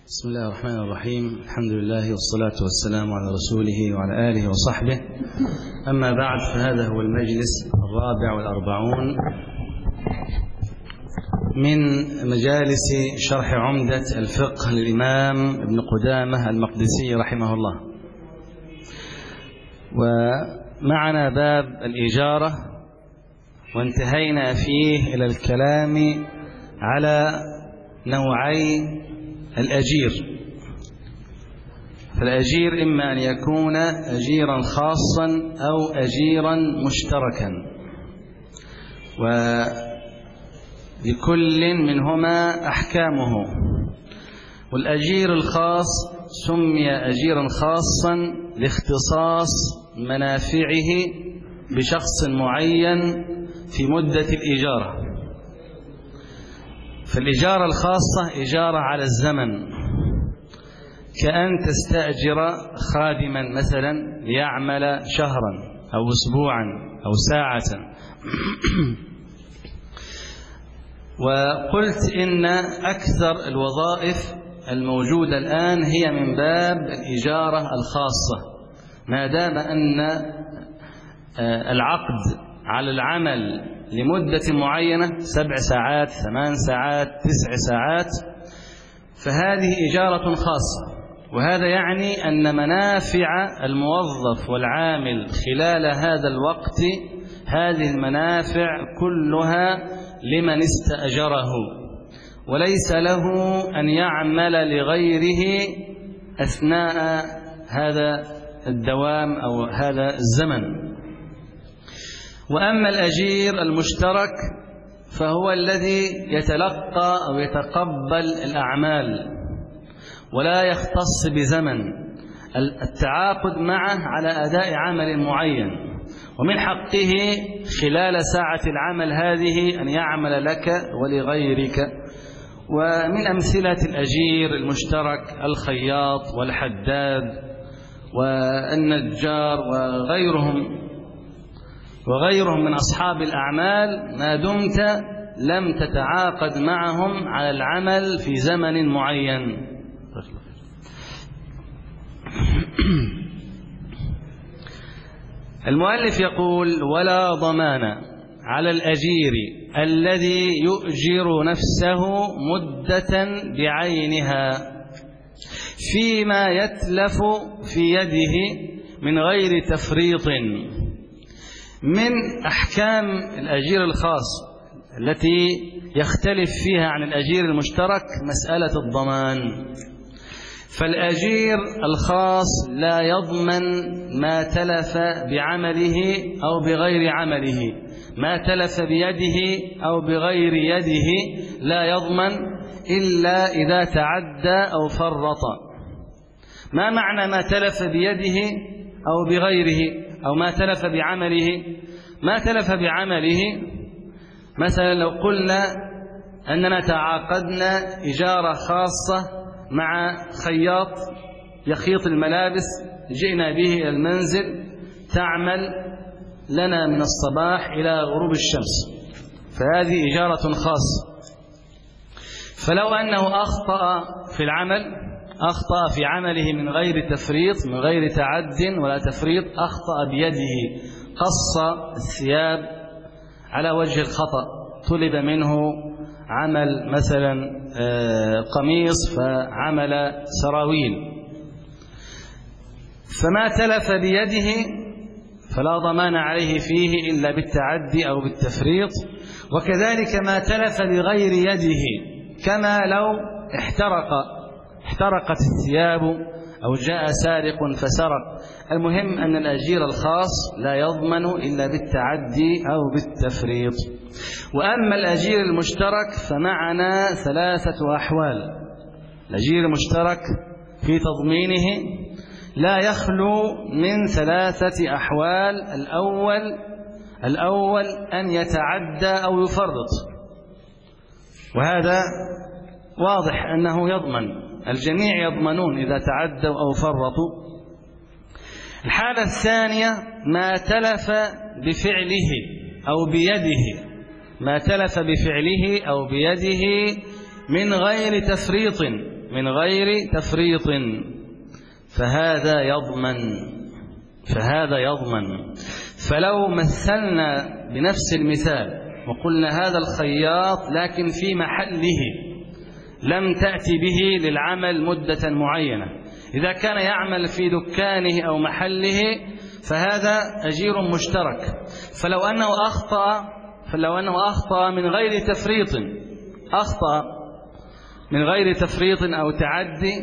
بسم الله الرحمن الرحيم. الحمد لله والصلاة والسلام على رسوله وعلى آله وصحبه. أما بعد، فهذا هو المجلس 44 من مجالس شرح عمدة الفقه للإمام ابن قدامة المقدسي رحمه الله. ومعنا باب الإجارة، وانتهينا فيه إلى الكلام على نوعي الأجير. فالأجير إما أن يكون أجيرا خاصا أو أجيرا مشتركا، ولكل منهما أحكامه. والأجير الخاص سمي أجيرا خاصا لاختصاص منافعه بشخص معين في مدة الإجارة. فالإجارة الخاصة إجارة على الزمن، كأن تستأجر خادما مثلا ليعمل شهرا أو أسبوعا أو ساعة. وقلت إن أكثر الوظائف الموجودة الآن هي من باب الإجارة الخاصة، ما دام أن العقد على العمل لمدة معينة 7 ساعات 8 ساعات 9 ساعات، فهذه إجارة خاصة. وهذا يعني أن منافع الموظف والعامل خلال هذا الوقت، هذه المنافع كلها لمن استأجره، وليس له أن يعمل لغيره أثناء هذا الدوام أو هذا الزمن. وأما الأجير المشترك فهو الذي يتلقى أو يتقبل الأعمال ولا يختص بزمن التعاقد معه على أداء عمل معين، ومن حقه خلال ساعة العمل هذه أن يعمل لك ولغيرك. ومن أمثلة الأجير المشترك الخياط والحداد والنجار وغيرهم من أصحاب الأعمال، ما دمت لم تتعاقد معهم على العمل في زمن معين. المؤلف يقول: ولا ضمان على الأجير الذي يؤجر نفسه مدة بعينها فيما يتلف في يده من غير تفريط. من أحكام الأجير الخاص التي يختلف فيها عن الأجير المشترك مسألة الضمان. فالأجير الخاص لا يضمن ما تلف بعمله أو بغير عمله، ما تلف بيده أو بغير يده لا يضمن إلا إذا تعدى أو فرط. ما معنى ما تلف بيده أو بغيره أو ما تلف بعمله؟ ما تلف بعمله مثلا لو قلنا أننا تعاقدنا إجارة خاصة مع خياط يخيط الملابس، جئنا به إلى المنزل تعمل لنا من الصباح إلى غروب الشمس، فهذه إجارة خاصة. فلو أنه أخطأ في العمل، أخطأ في عمله من غير تفريط، من غير تعد ولا تفريط، أخطأ بيده، قص الثياب على وجه الخطأ، طلب منه عمل مثلا قميص فعمل سراويل، فما تلف بيده فلا ضمان عليه فيه إلا بالتعدي أو بالتفريط. وكذلك ما تلف بغير يده، كما لو احترقت الثياب أو جاء سارق فسرق. المهم أن الأجير الخاص لا يضمن إلا بالتعدي أو بالتفريط. وأما الأجير المشترك فمعنا 3 أحوال. الأجير المشترك في تضمينه لا يخلو من 3 أحوال. الأول أن يتعدى أو يفرط، وهذا واضح أنه يضمن، الجميع يضمنون إذا تعدوا أو فرطوا. الحالة الثانية ما تلف بفعله أو بيده، ما تلف بفعله أو بيده من غير تفريط، من غير تفريط فهذا يضمن. فلو مثلنا بنفس المثال وقلنا هذا الخياط لكن في محله لم تأتي به للعمل مدة معينة، إذا كان يعمل في دكانه أو محله فهذا أجير مشترك. فلو أنه أخطأ من غير تفريط أو تعدي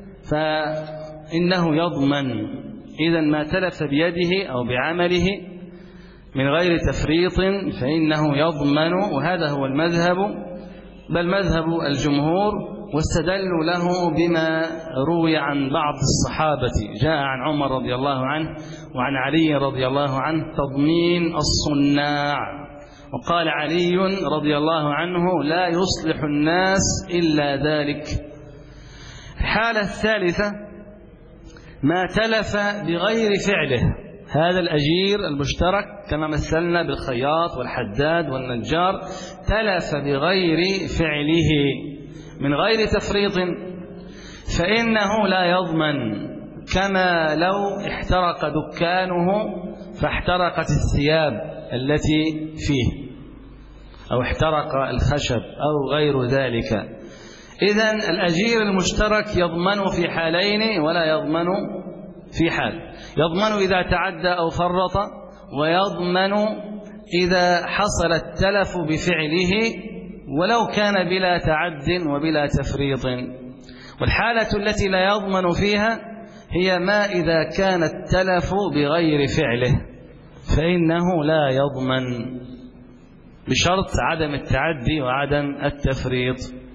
فإنه يضمن. إذن ما تلف بيده أو بعمله من غير تفريط فإنه يضمن، وهذا هو المذهب، بل مذهب الجمهور، واستدلوا له بما روي عن بعض الصحابة، جاء عن عمر رضي الله عنه وعن علي رضي الله عنه تضمين الصناع، وقال علي رضي الله عنه لا يصلح الناس إلا ذلك. الحالة الثالثة ما تلف بغير فعله، هذا الأجير المشترك كما مثلنا بالخياط والحداد والنجار تلف بغير فعله من غير تفريط فإنه لا يضمن، كما لو احترق دكانه فاحترقت الثياب التي فيه أو احترق الخشب أو غير ذلك. إذن الأجير المشترك يضمن في حالين ولا يضمن في حال، يضمن إذا تعدى أو فرط، ويضمن إذا حصل التلف بفعله ولو كان بلا تعد وبلا تفريط. والحالة التي لا يضمن فيها هي ما إذا كان التلف بغير فعله فإنه لا يضمن بشرط عدم التعدي وعدم التفريط.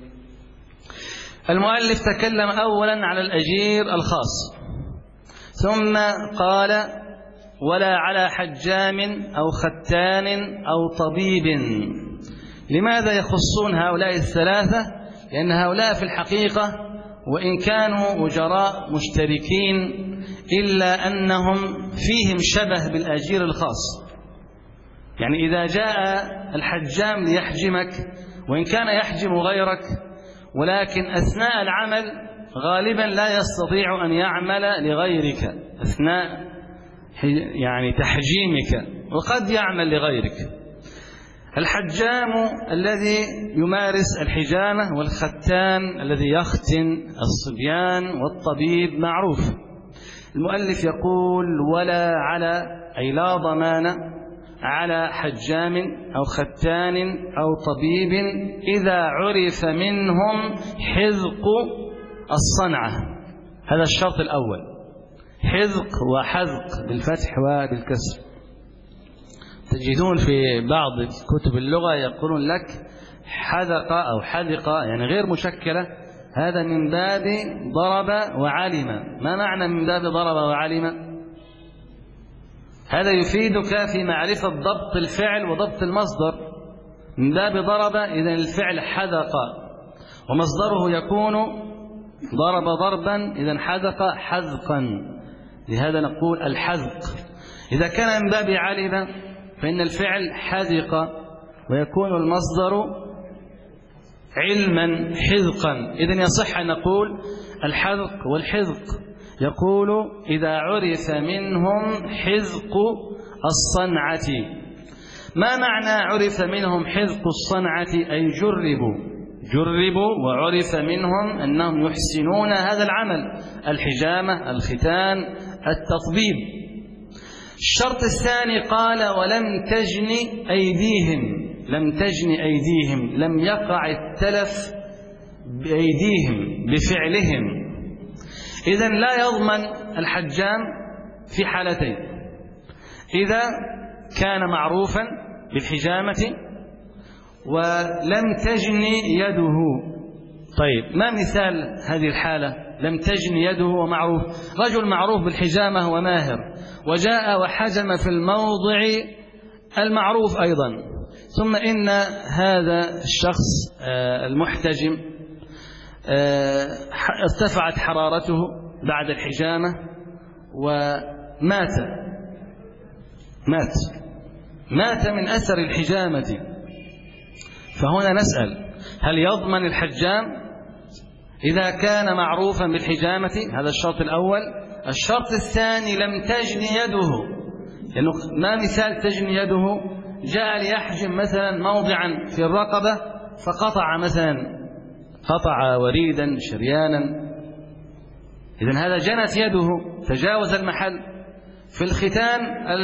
المؤلف تكلم أولا على الأجير الخاص، ثم قال ولا على حجام أو ختان أو طبيب. لماذا يخصون هؤلاء الثلاثة؟ لأن هؤلاء في الحقيقة وإن كانوا أجراء مشتركين إلا أنهم فيهم شبه بالأجير الخاص. يعني إذا جاء الحجام ليحجمك وإن كان يحجم غيرك، ولكن أثناء العمل غالبا لا يستطيع أن يعمل لغيرك أثناء يعني تحجيمك، وقد يعمل لغيرك. الحجام الذي يمارس الحجامة، والختان الذي يختن الصبيان، والطبيب معروف. المؤلف يقول ولا على، أي لا ضمان على حجام أو ختان أو طبيب إذا عرف منهم حذق الصنعة. هذا الشرط الأول، حذق وحذق بالفتح وبالكسر. تجدون في بعض كتب اللغة يقولون لك حذق أو حذق، يعني غير مشكلة، هذا من باب ضرب وعلم. ما معنى من باب ضرب وعلم؟ هذا يفيدك في معرفة ضبط الفعل وضبط المصدر. من باب ضرب إذن الفعل حذق ومصدره يكون ضرب ضربا، إذن حذق حذقا، لهذا نقول الحذق. إذا كان من باب علم فإن الفعل حذق ويكون المصدر علما حذقا، إذن يصح أن نقول الحذق والحذق. يقول إذا عرف منهم حذق الصنعة. ما معنى عرف منهم حذق الصنعة؟ أي جربوا وعرف منهم أنهم يحسنون هذا العمل، الحجامة، الختان، التطبيب. الشرط الثاني قال ولم تجن أيديهم، لم يقع التلف بأيديهم بفعلهم. إذن لا يضمن الحجام في حالتين: إذا كان معروفا بالحجامة ولم تجن يده. طيب، ما مثال هذه الحالة؟ لم تجن يده ومعروف، رجل معروف بالحجامة وماهر وجاء وحجم في الموضع المعروف أيضا، ثم إن هذا الشخص المحتجم ارتفعت حرارته بعد الحجامة ومات من أثر الحجامة. فهنا نسأل: هل يضمن الحجام إذا كان معروفا بالحجامة، هذا الشرط الأول. الشرط الثاني لم تجن يده، لأنه ما مثال تجن يده؟ جاء ليحجم مثلا موضعا في الرقبة فقطع مثلا، قطع وريدا شريانا، إذن هذا جنت يده، تجاوز المحل. في الختان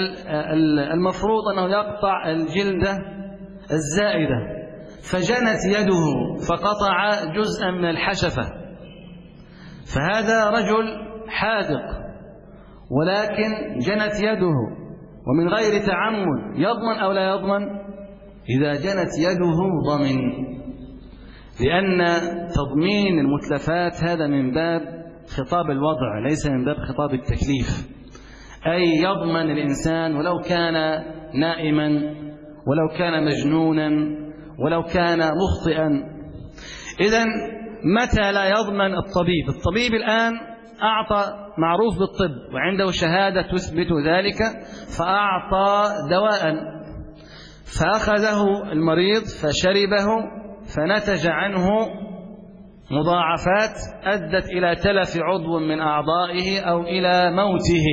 المفروض أنه يقطع الجلدة الزائدة، فجنت يده فقطع جزءا من الحشفة، فهذا رجل حاذق ولكن جنت يده ومن غير تعمد، يضمن أو لا يضمن؟ إذا جنت يده ضمن، لأن تضمين المتلفات هذا من باب خطاب الوضع ليس من باب خطاب التكليف، أي يضمن الإنسان ولو كان نائما ولو كان مجنونا ولو كان مخطئا. إذن متى لا يضمن الطبيب؟ الطبيب الآن أعطى معروف بالطب وعنده شهادة تثبت ذلك، فأعطى دواء فأخذه المريض فشربه فنتج عنه مضاعفات أدت إلى تلف عضو من أعضائه أو إلى موته.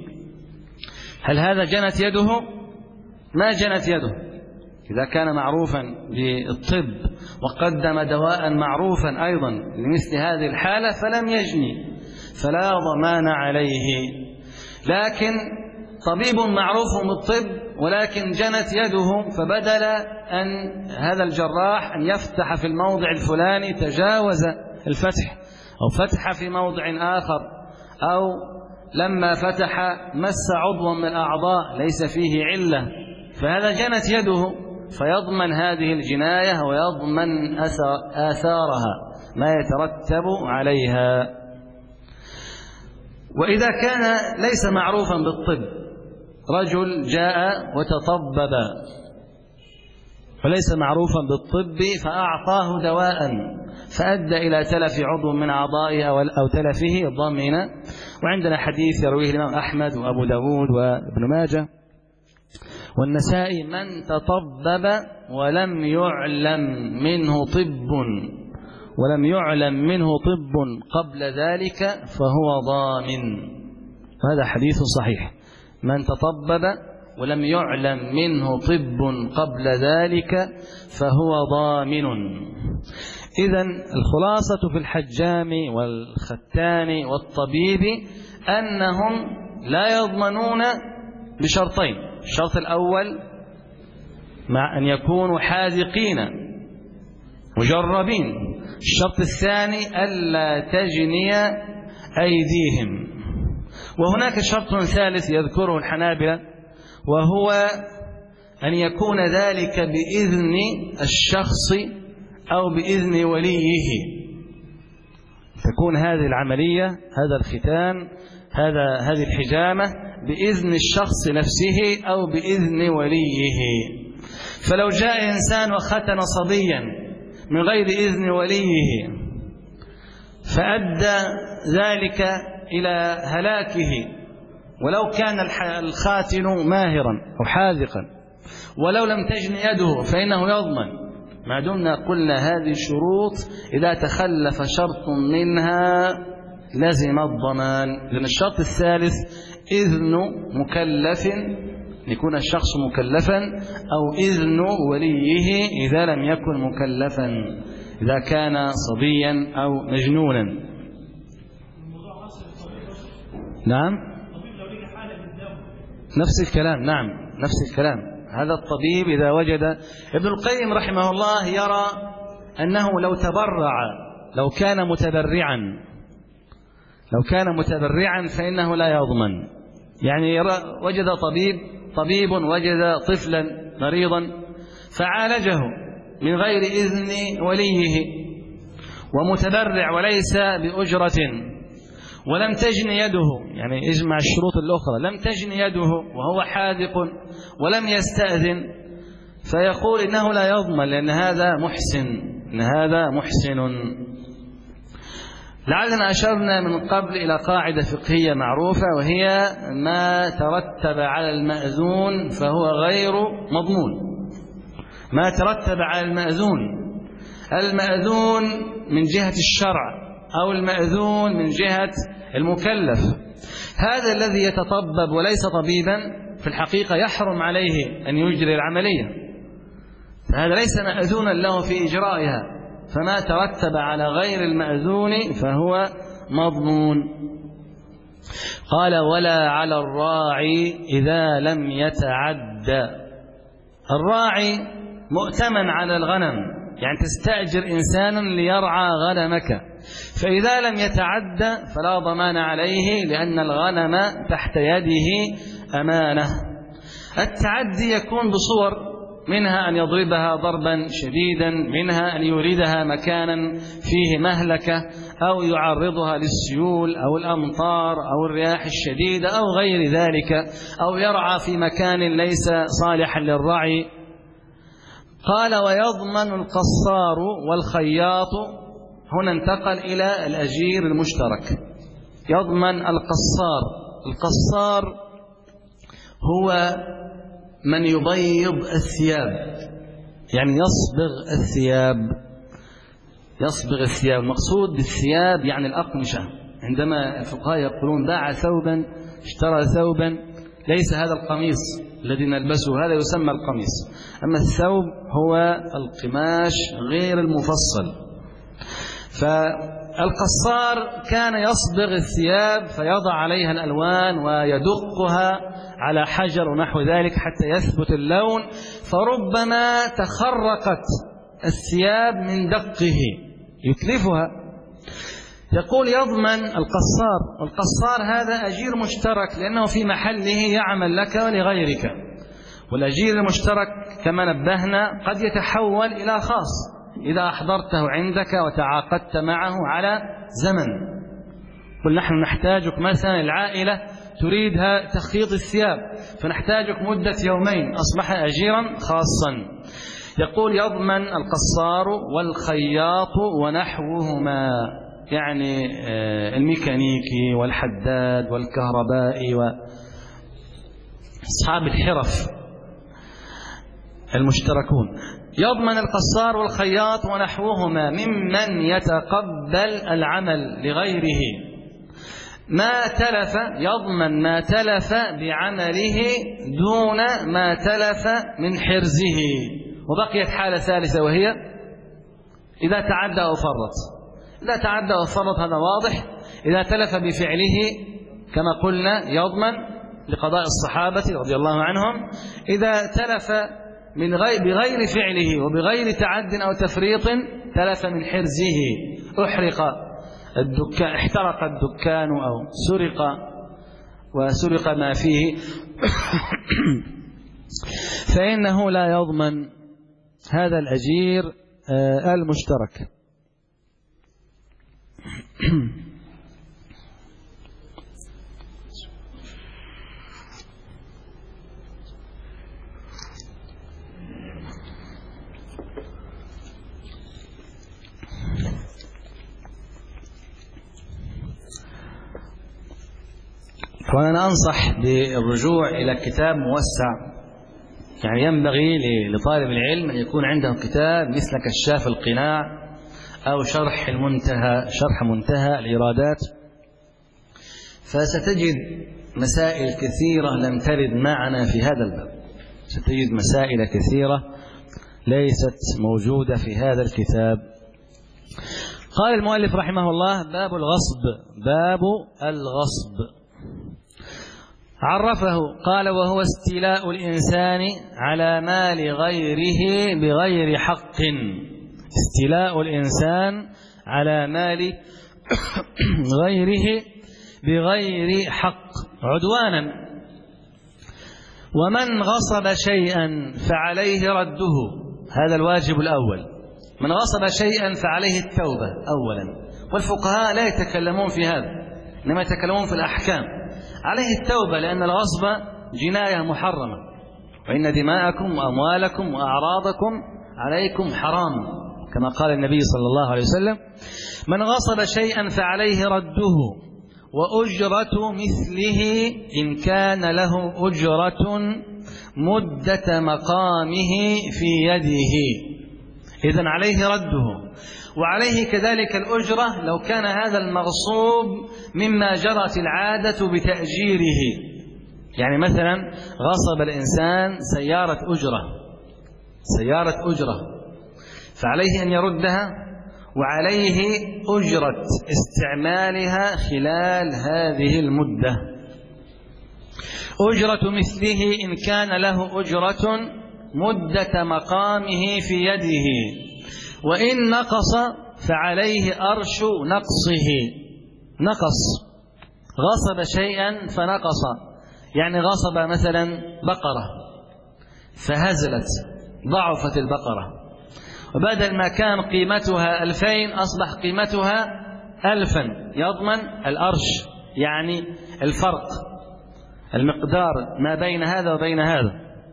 هل هذا جنت يده؟ ما جنت يده. إذا كان معروفا بالطب وقدم دواء معروفا أيضا لمثل هذه الحالة فلم يجني، فلا ضمان عليه. لكن طبيب معروف بالطب ولكن جنت يده، فبدل أن هذا الجراح أن يفتح في الموضع الفلاني تجاوز الفتح أو فتح في موضع آخر، أو لما فتح مس عضوا من الأعضاء ليس فيه علة، فهذا جنت يده، فيضمن هذه الجناية ويضمن آثارها ما يترتب عليها. وإذا كان ليس معروفا بالطب، رجل جاء وتطبب وليس معروفا بالطب فأعطاه دواء فأدى إلى تلف عضو من أعضائه أو تلفه، ضمن. وعندنا حديث يرويه الإمام أحمد وأبو داود وابن ماجه والنسائي: من تطبب ولم يعلم منه طب قبل ذلك فهو ضامن. هذا حديث صحيح. من تطبب ولم يعلم منه طب قبل ذلك فهو ضامن. إذن الخلاصة في الحجام والختان والطبيب أنهم لا يضمنون بشرطين: الشرط الأول مع أن يكونوا حاذقين مجربين، الشرط الثاني ألا تجني أيديهم. وهناك شرط ثالث يذكره الحنابلة، وهو أن يكون ذلك بإذن الشخص أو بإذن وليه، تكون هذه العملية، هذا الختان، هذه الحجامة بإذن الشخص نفسه أو بإذن وليه. فلو جاء إنسان وختن صبيا من غير إذن وليه فأدى ذلك إلى هلاكه، ولو كان الخاتن ماهرا أو حاذقا، ولو لم تجن يده فإنه يضمن، ما دمنا قلنا هذه الشروط إذا تخلف شرط منها لزم الضمان. لأن الشرط الثالث إذن مكلف، يكون الشخص مكلفا، أو إذن وليه إذا لم يكن مكلفا، إذا كان صبيا أو مجنونا. نعم، نفس الكلام. نعم، نفس الكلام. هذا الطبيب إذا وجد، ابن القيم رحمه الله يرى أنه لو تبرع، لو كان متبرعا فإنه لا يضمن. يعني وجد طبيب وجد طفلا مريضا فعالجه من غير إذن وليه ومتبرع وليس بأجرة، ولم تجن يده، يعني اجمع الشروط الأخرى، لم تجن يده وهو حاذق ولم يستأذن، فيقول إنه لا يضمن لأن هذا محسن. لعلنا أشرنا من قبل إلى قاعدة فقهية معروفة، وهي ما ترتب على المأذون فهو غير مضمون. ما ترتب على المأذون من جهة الشرع أو المأذون من جهة المكلف. هذا الذي يتطبب وليس طبيبا في الحقيقة يحرم عليه أن يجري العملية، فهذا ليس مأذونا له في إجرائها، فما ترتب على غير المأذون فهو مضمون. قال ولا على الراعي إذا لم يتعد. الراعي مؤتمن على الغنم، يعني تستأجر إنسانا ليرعى غنمك، فإذا لم يتعد فلا ضمان عليه لأن الغنم تحت يده أمانة. التعدي يكون بصور، منها أن يضربها ضربا شديدا، منها أن يوردها مكانا فيه مهلكة، أو يعرضها للسيول أو الأمطار أو الرياح الشديدة أو غير ذلك، أو يرعى في مكان ليس صالحا للرعي. قال ويضمن القصار والخياط. هنا انتقل إلى الأجير المشترك. يضمن القصار. القصار هو من يبيض الثياب، يعني يصبغ الثياب. يصبغ الثياب، المقصود بالثياب يعني الأقمشة. عندما الفقهاء يقولون باع ثوبا اشترى ثوبا، ليس هذا القميص الذي نلبسه، هذا يسمى القميص، أما الثوب هو القماش غير المفصل. فالقصار كان يصبغ الثياب فيضع عليها الألوان ويدقها على حجر ونحو ذلك حتى يثبت اللون، فربما تخرقت الثياب من دقه يتلفها. يقول يضمن القصار. القصار هذا أجير مشترك لأنه في محله يعمل لك ولغيرك، والأجير المشترك كما نبهنا قد يتحول إلى خاص إذا أحضرته عندك وتعاقدت معه على زمن. قل نحن نحتاجك مثلا العائلة تريدها تخيط الثياب، فنحتاجك مدة يومين، أصبح أجيرا خاصا. يقول يضمن القصار والخياط ونحوهما، يعني الميكانيكي والحداد والكهربائي وأصحاب الحرف المشتركون. يضمن القصار والخياط ونحوهما ممن يتقبل العمل لغيره ما تلف. يضمن ما تلف بعمله دون ما تلف من حرزه. وبقيت حالة ثالثة وهي إذا تعدى أو فرط. إذا تعدى أو فرط هذا واضح. إذا تلف بفعله كما قلنا يضمن لقضاء الصحابة رضي الله عنهم. إذا تلف بغير فعله وبغير تعد أو تفريط تلف من حرزه، احترق الدكان أو سرق ما فيه فإنه لا يضمن هذا الأجير المشترك. وأنا أنصح بالرجوع إلى كتاب موسع، يعني ينبغي لطالب العلم أن يكون عنده كتاب مثل كشاف القناع أو شرح منتهى الإرادات، فستجد مسائل كثيرة لم ترد معنا في هذا الباب. ستجد مسائل كثيرة ليست موجودة في هذا الكتاب. قال المؤلف رحمه الله باب الغصب. باب الغصب عرفه قال وهو استيلاء الإنسان على مال غيره بغير حق. استيلاء الإنسان على مال غيره بغير حق عدوانا. ومن غصب شيئا فعليه رده، هذا الواجب الأول. من غصب شيئا فعليه التوبة أولا، والفقهاء لا يتكلمون في هذا، إنما يتكلمون في الأحكام. عليه التوبة لأن الغصب جناية محرمة، وإن دماءكم وأموالكم وأعراضكم عليكم حرام كما قال النبي صلى الله عليه وسلم. من غصب شيئا فعليه رده وأجرة مثله إن كان له أجرة مدة مقامه في يده. إذن عليه رده وعليه كذلك الأجرة لو كان هذا المغصوب مما جرت العادة بتأجيره. يعني مثلا غصب الإنسان سيارة أجرة فعليه أن يردها، وعليه أجرة استعمالها خلال هذه المدة. أجرة مثله إن كان له أجرة مدة مقامه في يده، وإن نقص فعليه أرش نقصه. نقص، غصب شيئا فنقص، يعني غصب مثلا بقرة فهزلت، ضعفت البقرة، وبدل ما كان قيمتها 2000 أصبح قيمتها 1000، يضمن الأرش، يعني الفرق، المقدار ما بين هذا وبين هذا.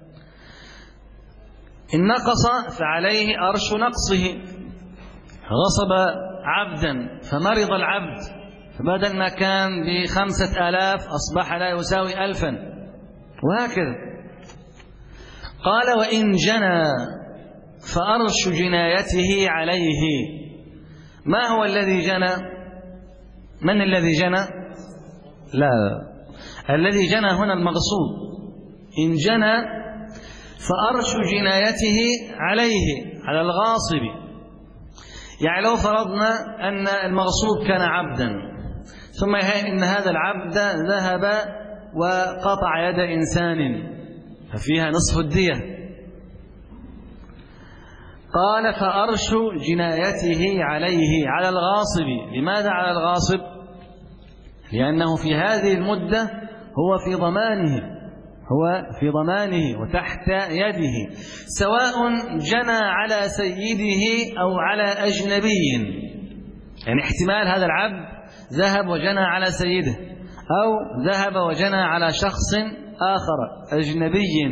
إن نقص فعليه أرش نقصه. غصب عبدا فمرض العبد، فبدل ما كان ب5000 أصبح لا يساوي 1000، وهكذا. قال وإن جنى فأرش جنايته عليه. ما هو الذي جنى؟ من الذي جنى؟ لا، الذي جنى هنا المغصوب. إن جنى فأرش جنايته عليه، على الغاصب. يعني لو فرضنا أن المغصوب كان عبدا، ثم إن هذا العبد ذهب وقطع يد إنسان ففيها نصف الدية، قال فأرش جنايته عليه، على الغاصب. لماذا على الغاصب؟ لأنه في هذه المدة هو في ضمانه وتحت يده، سواء جنى على سيده أو على أجنبي. يعني احتمال هذا العبد ذهب وجنى على سيده، أو ذهب وجنى على شخص آخر أجنبي.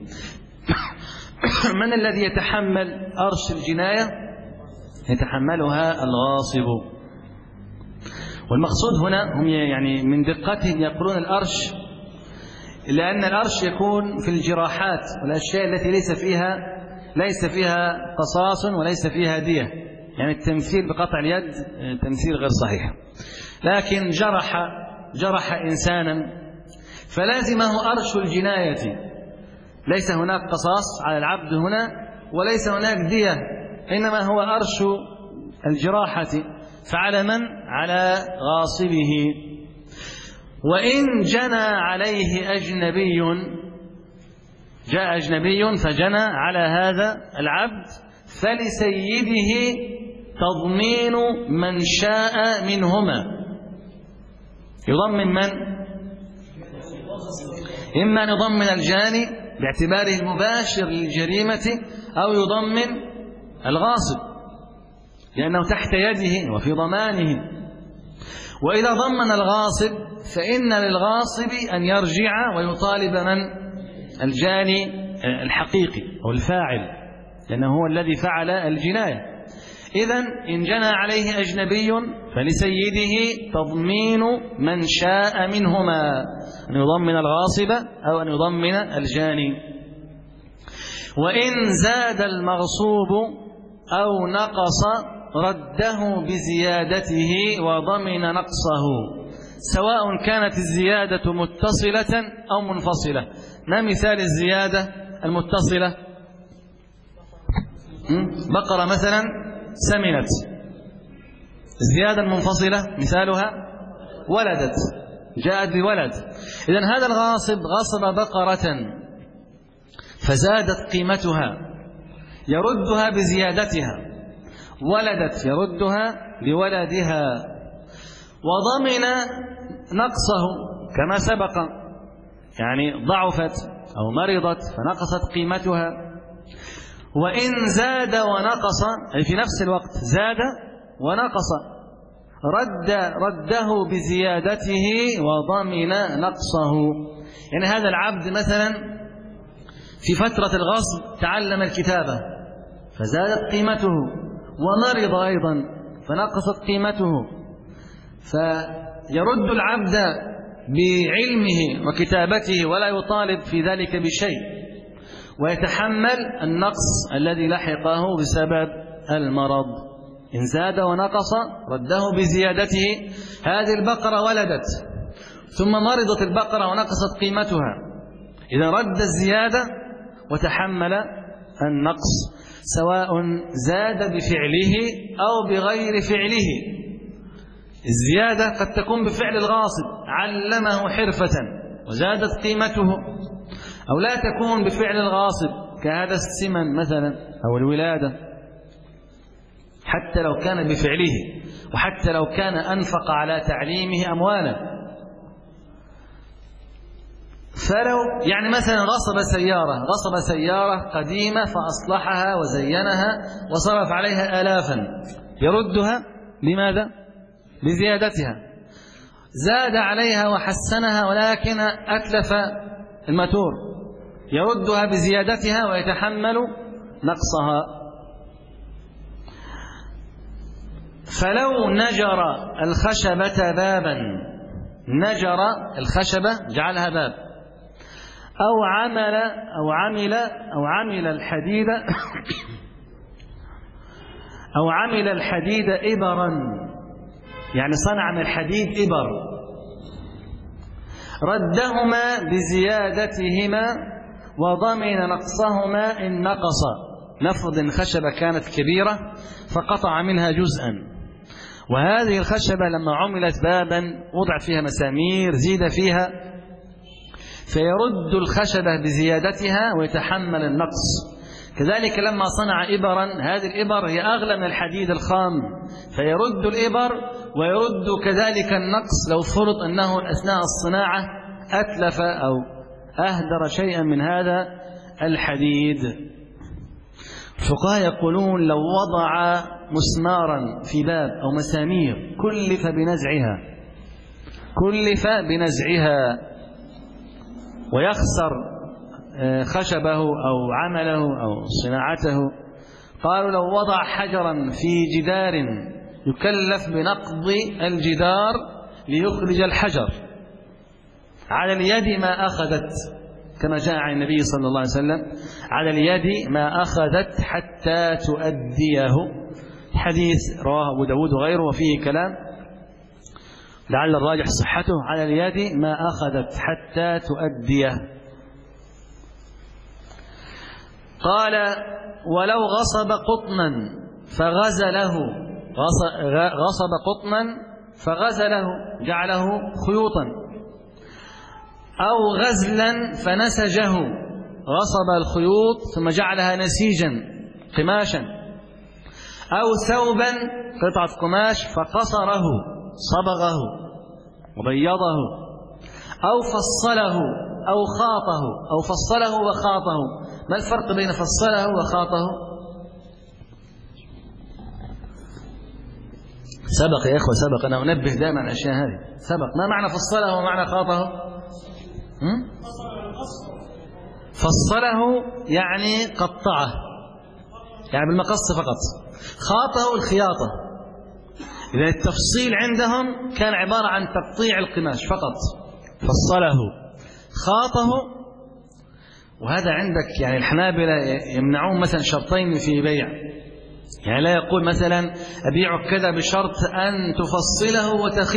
من الذي يتحمل أرش الجناية؟ يتحملها الغاصب. والمقصود هنا هم يعني من دقتهم يقولون الأرش، لأن الأرش يكون في الجراحات والأشياء التي ليس فيها قصاص وليس فيها دية. يعني التمثيل بقطع اليد تمثيل غير صحيح. لكن جرح إنسانا فلازمه أرش الجناية. ليس هناك قصاص على العبد هنا، وليس هناك دية، إنما هو أرش الجراحة. فعلى من؟ على غاصبه. وإن جنى عليه أجنبي، جاء أجنبي فجنى على هذا العبد، فلسيده تضمين من شاء منهما. يضمن من؟ إما أن يضمن الجاني باعتباره المباشر للجريمة، أو يضمن الغاصب لأنه تحت يده وفي ضمانه. وإذا ضمن الغاصب فإن للغاصب أن يرجع ويطالب من؟ الجاني الحقيقي أو الفاعل، لأنه هو الذي فعل الجناية. إذن إن جنى عليه أجنبي فلسيده تضمين من شاء منهما، أن يضمن الغاصب أو أن يضمن الجاني. وإن زاد المغصوب أو نقص رده بزيادته وضمن نقصه، سواء كانت الزيادة متصلة أو منفصلة. ما مثال الزيادة المتصلة؟ بقرة مثلا سمنت. الزيادة المنفصلة مثالها ولدت، جاءت بولد. إذن هذا الغاصب غصب بقرة فزادت قيمتها، يردها بزيادتها. ولدت يردها بولدها، وضمن نقصه كما سبق، يعني ضعفت أو مرضت فنقصت قيمتها. وإن زاد ونقص، أي في نفس الوقت زاد ونقص، رده بزيادته وضمن نقصه. يعني هذا العبد مثلا في فترة الغصب تعلم الكتابة فزادت قيمته، ومرض أيضا فنقصت قيمته، فيرد العبد بعلمه وكتابته ولا يطالب في ذلك بشيء، ويتحمل النقص الذي لحقه بسبب المرض. إن زاد ونقص رده بزيادته. هذه البقرة ولدت ثم مرضت البقرة ونقصت قيمتها، إذا رد الزيادة وتحمل النقص، سواء زاد بفعله أو بغير فعله. الزيادة قد تكون بفعل الغاصب، علمه حرفة وزادت قيمته، أو لا تكون بفعل الغاصب كهذا السمن مثلا أو الولادة، حتى لو كان بفعله، وحتى لو كان أنفق على تعليمه أموالا. فلو يعني مثلا غصب سيارة قديمة فأصلحها وزينها وصرف عليها آلافا، يردها لماذا؟ بزيادتها. زاد عليها وحسنها ولكن أتلف الماتور، يردها بزيادتها ويتحمل نقصها. فلو نجر الخشبة بابا، نجر الخشبة جعلها باب، أو عمل الحديد أو عمل الحديد إبرا، يعني صنع من الحديد إبر، ردهما بزيادتهما وضمن نقصهما إن نقص. نفرض إن خشبة كانت كبيرة فقطع منها جزءا، وهذه الخشبة لما عملت بابا وضع فيها مسامير زيد فيها، فيرد الخشبة بزيادتها ويتحمل النقص. كذلك لما صنع إبرا، هذه الإبر هي أغلى من الحديد الخام، فيرد الإبر ويرد كذلك النقص لو فرض أنه أثناء الصناعة أتلف أو أهدر شيئا من هذا الحديد. الفقهاء يقولون لو وضع مسمارا في باب أو مسامير كلف بنزعها ويخسر خشبه أو عمله أو صناعته، قالوا لو وضع حجرا في جدار يكلف بنقض الجدار ليخرج الحجر، على اليد ما أخذت، كما جاء عن النبي صلى الله عليه وسلم على اليد ما أخذت حتى تؤديه. حديث رواه أبو داود وغيره وفيه كلام لعل الراجح صحته، على اليد ما أخذت حتى تؤديه. قال ولو غصب قطنا فغزله جعله خيوطا، أو غزلا فنسجه، غصب الخيوط ثم جعلها نسيجا قماشا، أو ثوبا قطعة قماش فقصره صبغه وبيضه، أو فصله أو خاطه، أو فصله وخاطه. ما الفرق بين فصله وخاطه؟ سبق يا إخوة، سبق، أنا أنبه دائما على الأشياء هذه، سبق. ما معنى فصله ومعنى خاطه؟ فصله يعني قطعه، يعني بالمقص فقط. خاطه الخياطة. إذا التفصيل عندهم كان عبارة عن تقطيع القماش فقط، فصله. خاطه، وهذا عندك يعني الحنابلة يمنعون مثلا شرطين في بيع، يعني لا يقول مثلا أبيعك كذا بشرط أن تفصله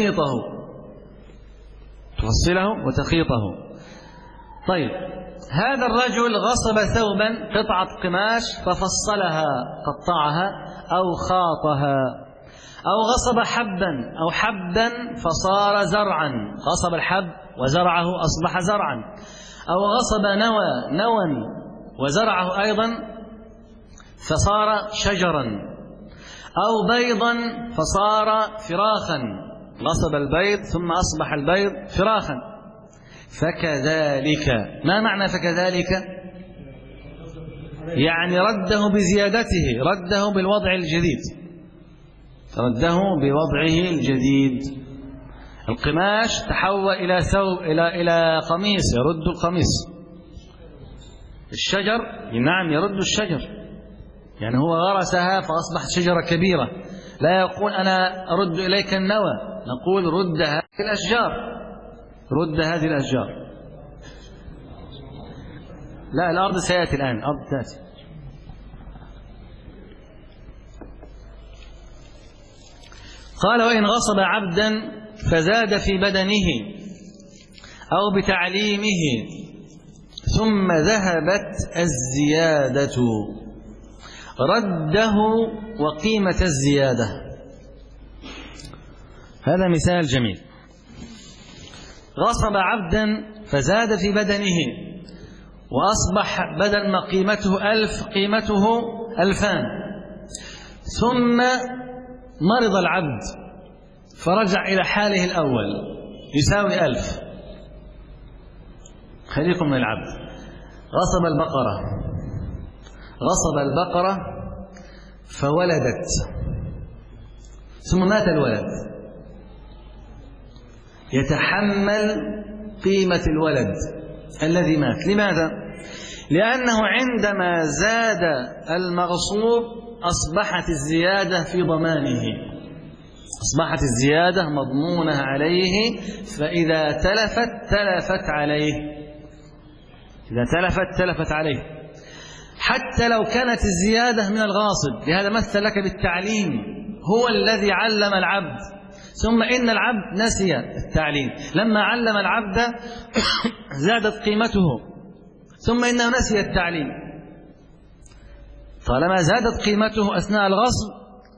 وتخيطه. طيب، هذا الرجل غصب ثوبا قطعة قماش ففصلها قطعها أو خاطها، أو غصب حبا فصار زرعا، غصب الحب وزرعه أصبح زرعا، أو غصب نوى وزرعه أيضا فصار شجرا، أو بيضا فصار فراخا، غصب البيض ثم أصبح البيض فراخا. فكذلك. ما معنى فكذلك؟ يعني رده بزيادته، رده بالوضع الجديد. القماش تحول إلى ثوب إلى قميص، يرد القميص. الشجر نعم يرد الشجر، يعني هو غرسها فأصبحت شجرة كبيرة. لا يقول أنا أرد إليك النوى، نقول رد هذه الأشجار. لا، الأرض سيأتي الآن، الأرض تأتي. قال وإن غصب عبدا فزاد في بدنه أو بتعليمه ثم ذهبت الزيادة رده وقيمة الزيادة. هذا مثال جميل. غصب عبدا فزاد في بدنه وأصبح بدل ما قيمته 1000 قيمته 2000، ثم مرض العبد فرجع إلى حاله الأول يساوي 1000. خليكم من العبد. غصب البقرة فولدت ثم مات الولد، يتحمل قيمة الولد الذي مات. لماذا؟ لأنه عندما زاد المغصوب أصبحت الزيادة في ضمانه، أصبحت الزيادة مضمونة عليه، فإذا تلفت عليه، إذا تلفت عليه حتى لو كانت الزيادة من الغاصب. لهذا مثل لك بالتعليم، هو الذي علم العبد، ثم إن العبد نسي التعليم، لما علم العبد زادت قيمته، ثم إنه نسي التعليم. طالما زادت قيمته أثناء الغصب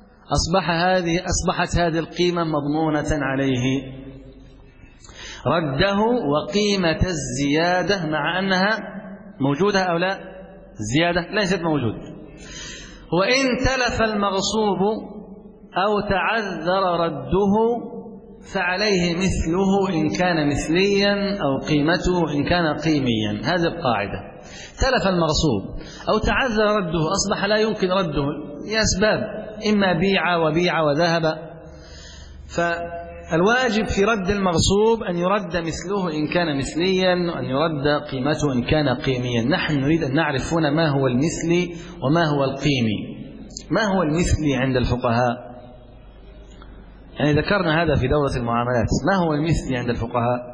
أصبحت هذه القيمة مضمونة عليه. رده وقيمة الزيادة مع أنها موجودة أو لا، الزيادة ليست موجودة. وإن تلف المغصوب أو تعذر رده فعليه مثله إن كان مثليا أو قيمته إن كان قيميا. هذه القاعدة. تلف المغصوب أو تعذر رده، أصبح لا يمكن رده لأسباب، إما بيع وذهب. فالواجب في رد المغصوب أن يرد مثله إن كان مثليا، وأن يرد قيمته إن كان قيميا. نحن نريد أن نعرف هنا ما هو المثلي وما هو القيمي. ما هو المثلي عند الفقهاء؟ يعني ذكرنا هذا في دورة المعاملات. ما هو المثلي عند الفقهاء؟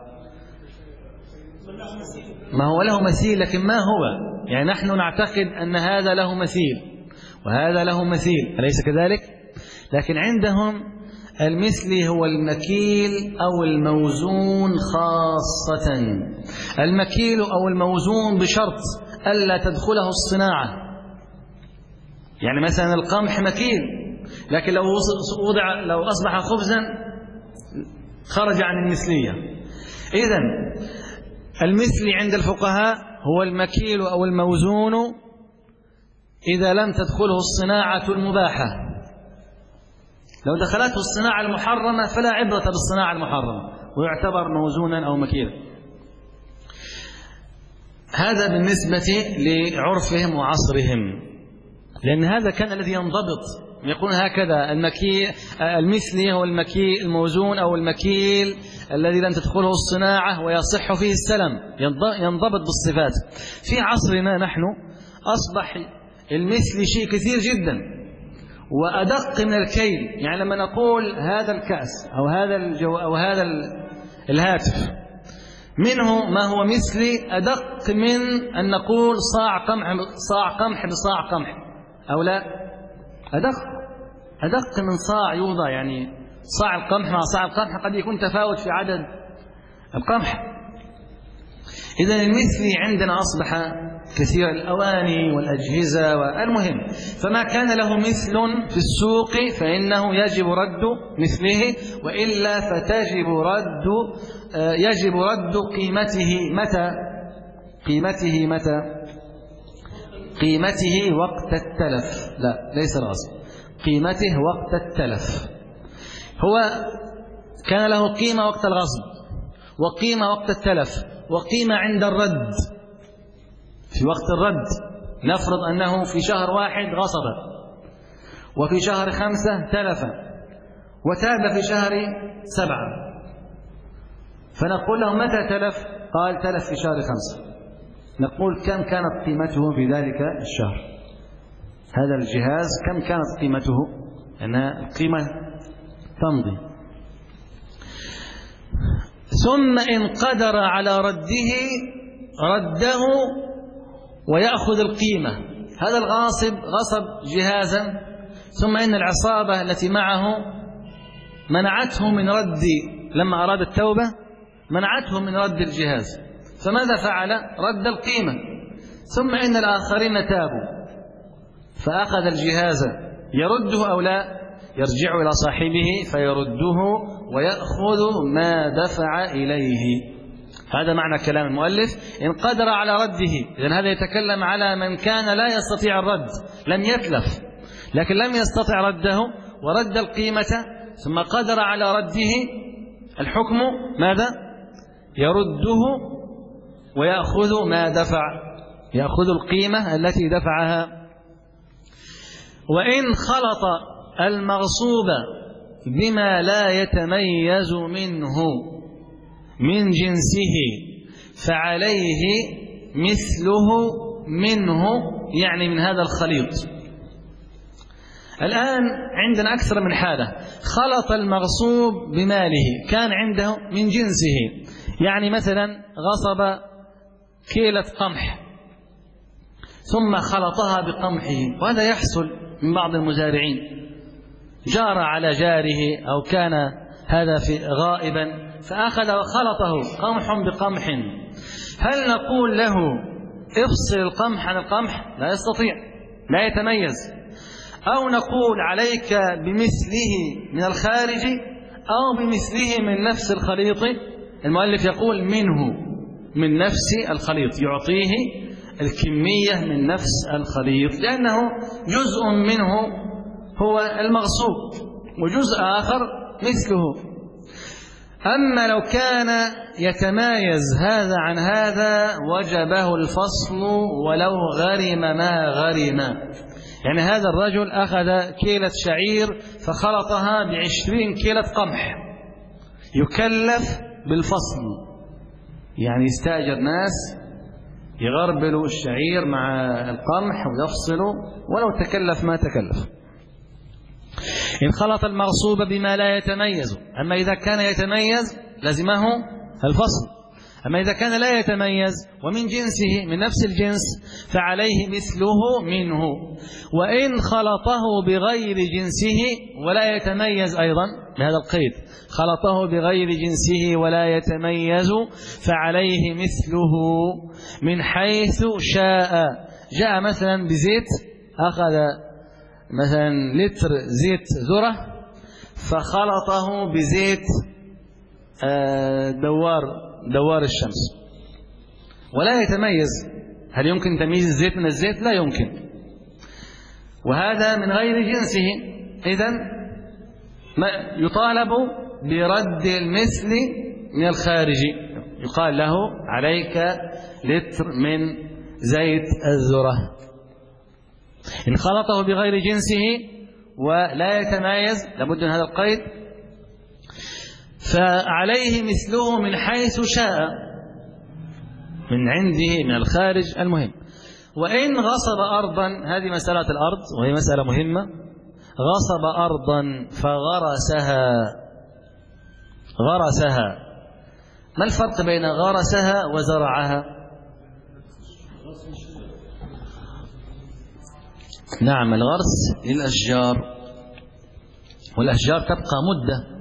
ما هو له مثيل، لكن ما هو؟ يعني نحن نعتقد أن هذا له مثيل وهذا له مثيل، أليس كذلك؟ لكن عندهم المثلي هو المكيل أو الموزون خاصة. المكيل أو الموزون بشرط ألا تدخله الصناعة. يعني مثلا القمح مكيل، لكن لو أصبح خبزا خرج عن المثلية. إذن المثلي عند الفقهاء هو المكيل أو الموزون إذا لم تدخله الصناعة المباحة. لو دخلته الصناعة المحرمة فلا عبرة بالصناعة المحرمة ويعتبر موزونا أو مكيلا. هذا بالنسبة لعرفهم وعصرهم، لأن هذا كان الذي ينضبط. يقول هكذا المثلي هو المكيل الموزون أو المكيل الذي لم تدخله الصناعة ويصح فيه السلم، ينضبط بالصفات. في عصرنا نحن أصبح المثلي شيء كثير جدا وأدق من الكيل. يعني لما نقول هذا الكأس أو هذا الهاتف منه ما هو مثلي أدق من أن نقول صاع قمح بصاع قمح أو لا، أدق من صاع يوضع. يعني صاع القمح مع صاع القمح قد يكون تفاوت في عدد القمح. إذن المثلي عندنا أصبح كثير الأواني والأجهزة والمهم، فما كان له مثل في السوق فإنه يجب رد مثله، وإلا يجب رد قيمته. متى؟ قيمته وقت التلف. لا، ليس الغصب، قيمته وقت التلف. هو كان له قيمة وقت الغصب وقيمة وقت التلف وقيمة عند الرد. في وقت الرد نفرض أنه في شهر 1 غصب، وفي شهر 5 تلف، وتاب في شهر 7، فنقول له متى تلف؟ قال تلف في شهر 5. نقول كم كانت قيمته في ذلك الشهر؟ هذا الجهاز كم كانت قيمته؟ أنها القيمة تمضي. ثم إن قدر على رده ويأخذ القيمة. هذا الغاصب غصب جهازا، ثم إن العصابة التي معه منعته من رد، لما أراد التوبة منعته من رد الجهاز، فماذا فعل؟ رد القيمة. ثم إن الآخرين تابوا فأخذ الجهاز، يرده أو لا؟ يرجع إلى صاحبه فيرده ويأخذ ما دفع إليه. هذا معنى كلام المؤلف، إن قدر على رده. إذن هذا يتكلم على من كان لا يستطيع الرد، لم يتلف لكن لم يستطع رده ورد القيمة، ثم قدر على رده، الحكم ماذا؟ يرده ويأخذ ما دفع، يأخذ القيمة التي دفعها. وإن خلط المغصوب بما لا يتميز منه من جنسه فعليه مثله منه، يعني من هذا الخليط. الآن عندنا أكثر من حالة. خلط المغصوب بماله، كان عنده من جنسه، يعني مثلا غصب كيلة قمح ثم خلطها بقمحه، وهذا يحصل من بعض المزارعين، جار على جاره أو كان هذا في غائبا فأخذ وخلطه قمح بقمح، هل نقول له افصل القمح عن القمح؟ لا يستطيع، لا يتميز. أو نقول عليك بمثله من الخارج أو بمثله من نفس الخليط؟ المؤلف يقول منه، من نفس الخليط، يعطيه الكمية من نفس الخليط، لأنه جزء منه هو المغصوب وجزء آخر مثله. أما لو كان يتمايز هذا عن هذا وجبه الفصل ولو غرم ما غرم. يعني هذا الرجل أخذ كيلة شعير فخلطها ب20 كيلة قمح، يكلف بالفصل، يعني يستأجر ناس يغربلوا الشعير مع القمح ويفصلوا ولو تكلف ما تكلف. إن خلط المغصوب بما لا يتميز، أما إذا كان يتميز لزمه الفصل، أما إذا كان لا يتميز ومن جنسه من نفس الجنس فعليه مثله منه. وإن خلطه بغير جنسه ولا يتميز أيضا بهذا القيد، خلطه بغير جنسه ولا يتميز فعليه مثله من حيث شاء. جاء مثلا بزيت، أخذ مثلا لتر زيت ذرة فخلطه بزيت دوار الشمس ولا يتميز. هل يمكن تمييز الزيت من الزيت؟ لا يمكن، وهذا من غير جنسه. إذن يطالب برد المثل من الخارج، يقال له عليك لتر من زيت الذرة. إن خلطه بغير جنسه ولا يتمايز، لابد من هذا القيد، فعليه مثله من حيث شاء، من عنده من الخارج، المهم. وإن غصب أرضا، هذه مسألة الأرض وهي مسألة مهمة، غصب أرضا فغرسها، ما الفرق بين غرسها وزرعها؟ نعم، الغرس للأشجار، والأشجار تبقى مدة.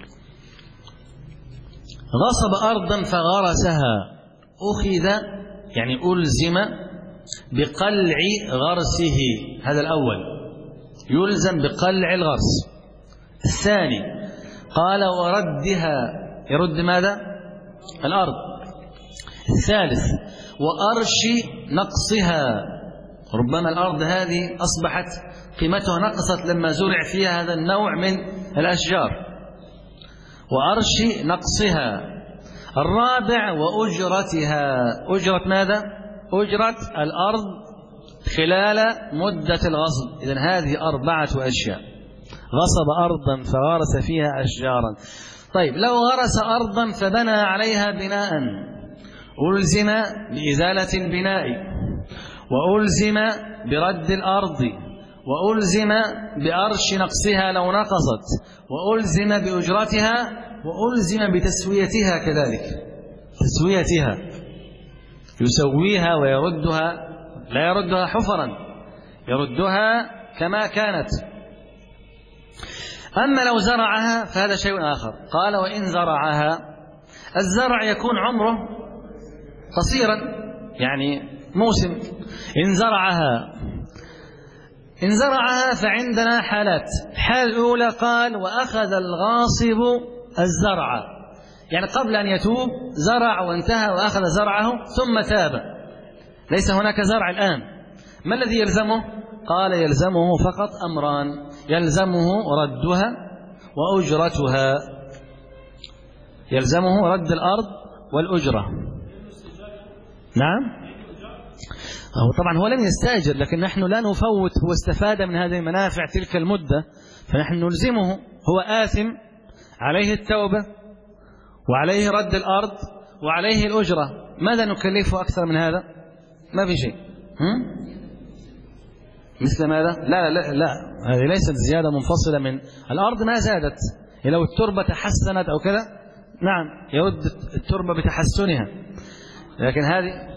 غصب أرضا فغرسها، أخذ يعني ألزم بقلع غرسه، هذا الأول يلزم بقلع الغرس. الثاني قال وردها، يرد ماذا؟ الأرض. الثالث وأرش نقصها، ربما الأرض هذه أصبحت قيمتها نقصت لما زرع فيها هذا النوع من الأشجار، وأرش نقصها. الرابع وأجرتها، أجرة ماذا؟ أجرة الأرض خلال مدة الغصب. إذن هذه 4 أشياء. غصب أرضا فغرس فيها أشجارا. طيب لو غرس أرضا فبنى عليها بناء، ألزم بإزالة البناء، وألزم برد الأرض، وألزم بأرش نقصها لو نقصت، وألزم بأجرتها، وألزم بتسويتها كذلك، تسويتها، يسويها ويردها، لا يردها حفرا، يردها كما كانت. أما لو زرعها فهذا شيء آخر. قال وإن زرعها، الزرع يكون عمره قصيرا يعني موسم. إن زرعها فعندنا حالات. الحالة الأولى قال وأخذ الغاصب الزرع، يعني قبل أن يتوب زرع وانتهى وأخذ زرعه ثم تاب، ليس هناك زرع الآن. ما الذي يلزمه؟ قال يلزمه فقط أمران، يلزمه ردها وأجرتها، يلزمه رد الأرض والأجرة. نعم، طبعا هو لم يستأجر، لكن نحن لا نفوت، هو استفاد من هذه المنافع تلك المدة، فنحن نلزمه. هو آثم، عليه التوبة وعليه رد الأرض وعليه الأجرة. ماذا نكلفه أكثر من هذا؟ ما في شيء. مثل ماذا؟ لا لا لا، هذه ليست زيادة منفصلة من الأرض، ما زادت. لو التربة تحسنت أو كذا نعم يرد التربة بتحسنها، لكن هذه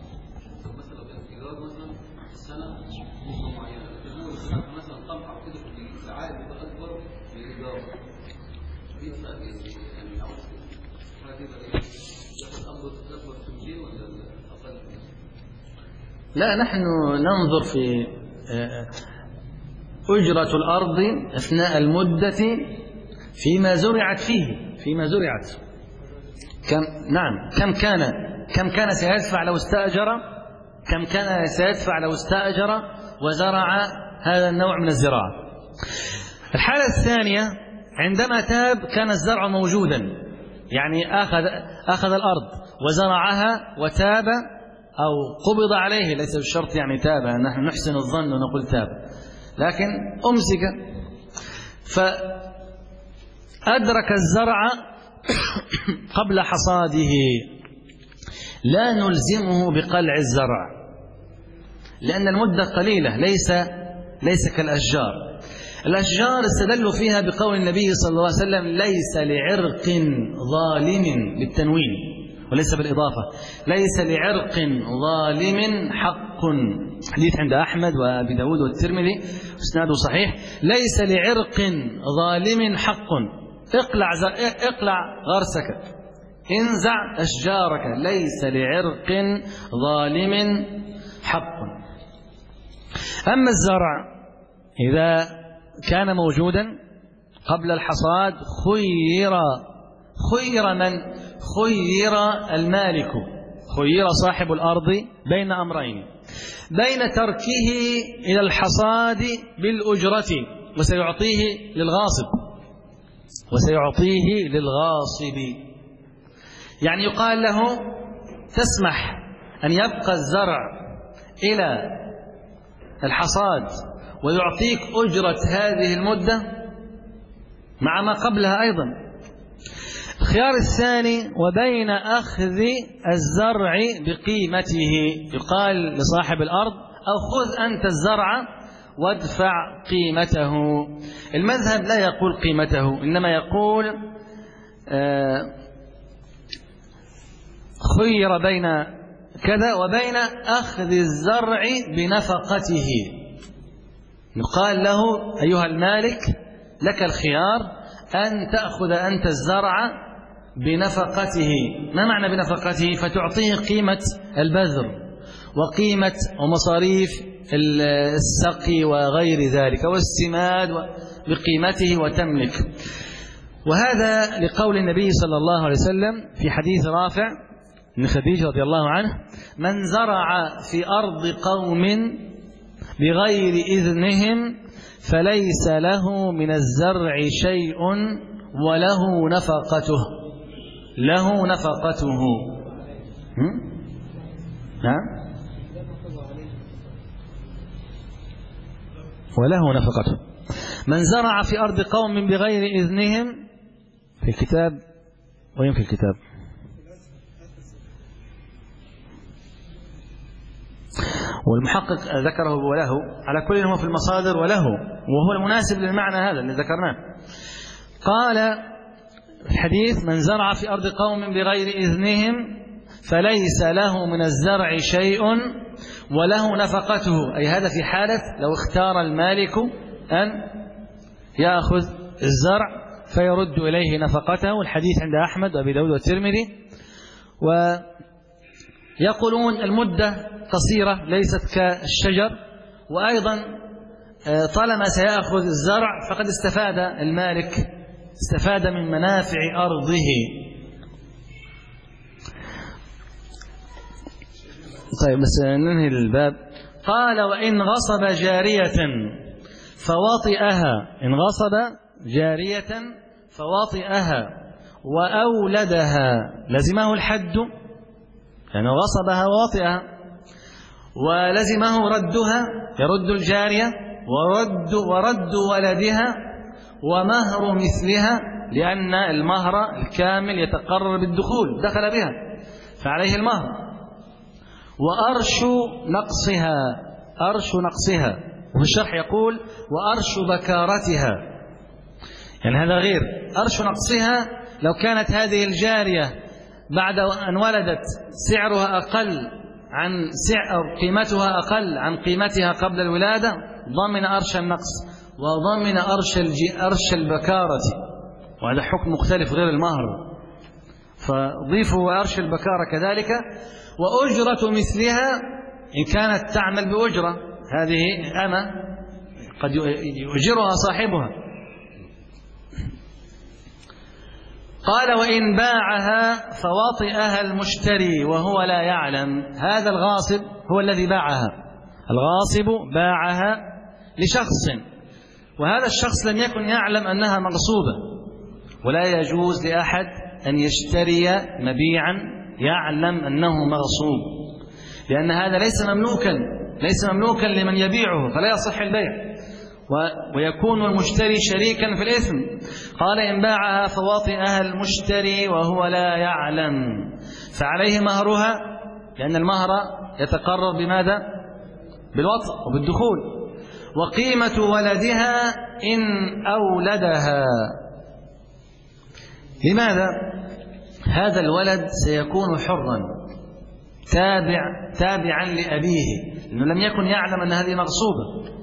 لا، نحن ننظر في أجرة الأرض أثناء المدة فيما زرعت فيه، فيما زرعت كم كان سيدفع لو استأجر، كم كان سيدفع لو استأجر وزرع هذا النوع من الزراعة. الحالة الثانية عندما تاب كان الزرع موجودا، يعني أخذ الأرض وزرعها وتاب أو قبض عليه، ليس بالشرط يعني تاب، نحن نحسن الظن ونقول تاب، لكن أمسك فأدرك الزرع قبل حصاده، لا نلزمه بقلع الزرع لأن المدة قليلة، ليس كالأشجار. الأشجار استدلوا فيها بقول النبي صلى الله عليه وسلم ليس لعرق ظالم بالتنوين وليس بالإضافة، ليس لعرق ظالم حق، حديث عند أحمد وأبي داود والترمذي اسناده صحيح. ليس لعرق ظالم حق، اقلع غرسك، انزع أشجارك، ليس لعرق ظالم حق. أما الزرع إذا كان موجودا قبل الحصاد خير المالك، خير صاحب الأرض بين أمرين، بين تركه إلى الحصاد بالأجرة وسيعطيه للغاصب، يعني يقال له تسمح أن يبقى الزرع إلى الحصاد ويعطيك أجرة هذه المدة مع ما قبلها أيضا. الخيار الثاني وبين أخذ الزرع بقيمته، يقال لصاحب الأرض أو خذ أنت الزرع وادفع قيمته. المذهب لا يقول قيمته، إنما يقول خير بين كذا وبين أخذ الزرع بنفقته. يقال له أيها المالك لك الخيار أن تأخذ أنت الزرع بنفقته. ما معنى بنفقته؟ فتعطيه قيمة البذر وقيمة ومصاريف السقي وغير ذلك والسماد بقيمته وتملك. وهذا لقول النبي صلى الله عليه وسلم في حديث رافع بن خديج رضي الله عنه: من زرع في أرض قوم بغير إذنهم فليس له من الزرع شيء وله نفقته. له نفقته. وله نفقته. من زرع في أرض قوم بغير إذنهم، في الكتاب وين في الكتاب؟ والمحقق ذكره وله، على كل هو في المصادر وله، وهو المناسب للمعنى هذا اللي ذكرناه. قال الحديث: من زرع في أرض قوم بغير إذنهم فليس له من الزرع شيء وله نفقته. أي هذا في حالة لو اختار المالك أن يأخذ الزرع فيرد إليه نفقته. الحديث عند أحمد وأبي داود والترمذي. ويقولون المدة قصيرة ليست كالشجر، وأيضا طالما سيأخذ الزرع فقد استفاد المالك، استفاد من منافع أرضه. طيب بس ننهي الباب. قال وإن غصب جارية فواطئها، إن غصب جارية فواطئها وأولدها لزمه الحد، يعني غصبها وواطئها، ولزمه ردها، يرد الجارية ورد ولدها ومهر مثلها، لأن المهر الكامل يتقرر بالدخول، دخل بها فعليه المهر. وأرش نقصها، أرش نقصها، وفي الشرح يقول وأرش بكارتها، يعني هذا غير أرش نقصها. لو كانت هذه الجارية بعد أن ولدت سعرها أقل عن سعر، قيمتها أقل عن قيمتها قبل الولادة، ضمن أرش النقص وضمن أرش البكارة، وهذا حكم مختلف غير المهر، فضيفوا أرش البكارة كذلك. وأجرة مثلها إن كانت تعمل بأجرة، هذه أمة قد يؤجرها صاحبها. قال وإن باعها فواطئها المشتري وهو لا يعلم، هذا الغاصب هو الذي باعها، الغاصب باعها لشخص، وهذا الشخص لم يكن يعلم أنها مغصوبة، ولا يجوز لأحد أن يشتري مبيعا يعلم أنه مغصوب، لأن هذا ليس مملوكا لمن يبيعه، فلا يصح البيع، ويكون المشتري شريكا في الإثم. قال إن باعها فواطئها المشتري وهو لا يعلم فعليه مهرها، لأن المهر يتقرر بماذا؟ بالوطء وبالدخول. وقيمة ولدها إن أولدها. لماذا؟ هذا الولد سيكون حرا تابعا لأبيه، لأنه لم يكن يعلم أن هذه مغصوبة،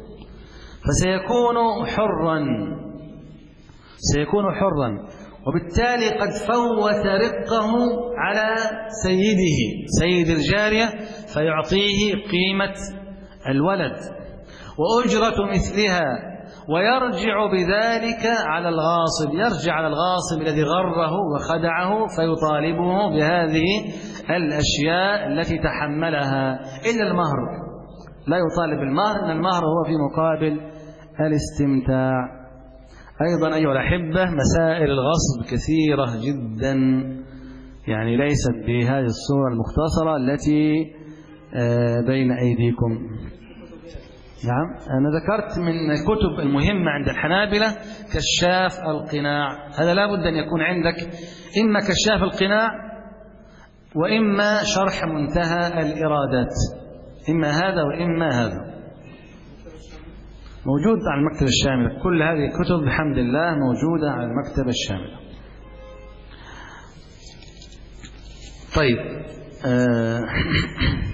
سيكون حرا، وبالتالي قد فوت رقه على سيد الجارية فيعطيه قيمة الولد وأجرة مثلها، ويرجع بذلك على الغاصب، يرجع على الغاصب الذي غره وخدعه فيطالبه بهذه الأشياء التي تحملها، إلا المهر لا يطالب المهر، إن المهر هو في مقابل الاستمتاع. أيضا أيها الأحبة مسائل الغصب كثيرة جدا، يعني ليست بهذه الصورة المختصرة التي بين أيديكم. نعم، أنا ذكرت من الكتب المهمة عند الحنابلة كشاف القناع، هذا لا بد أن يكون عندك إما كشاف القناع وإما شرح منتهى الإرادات، إما هذا وإما هذا، موجود على المكتبة الشاملة. كل هذه الكتب بحمد الله موجودة على المكتبة الشاملة. طيب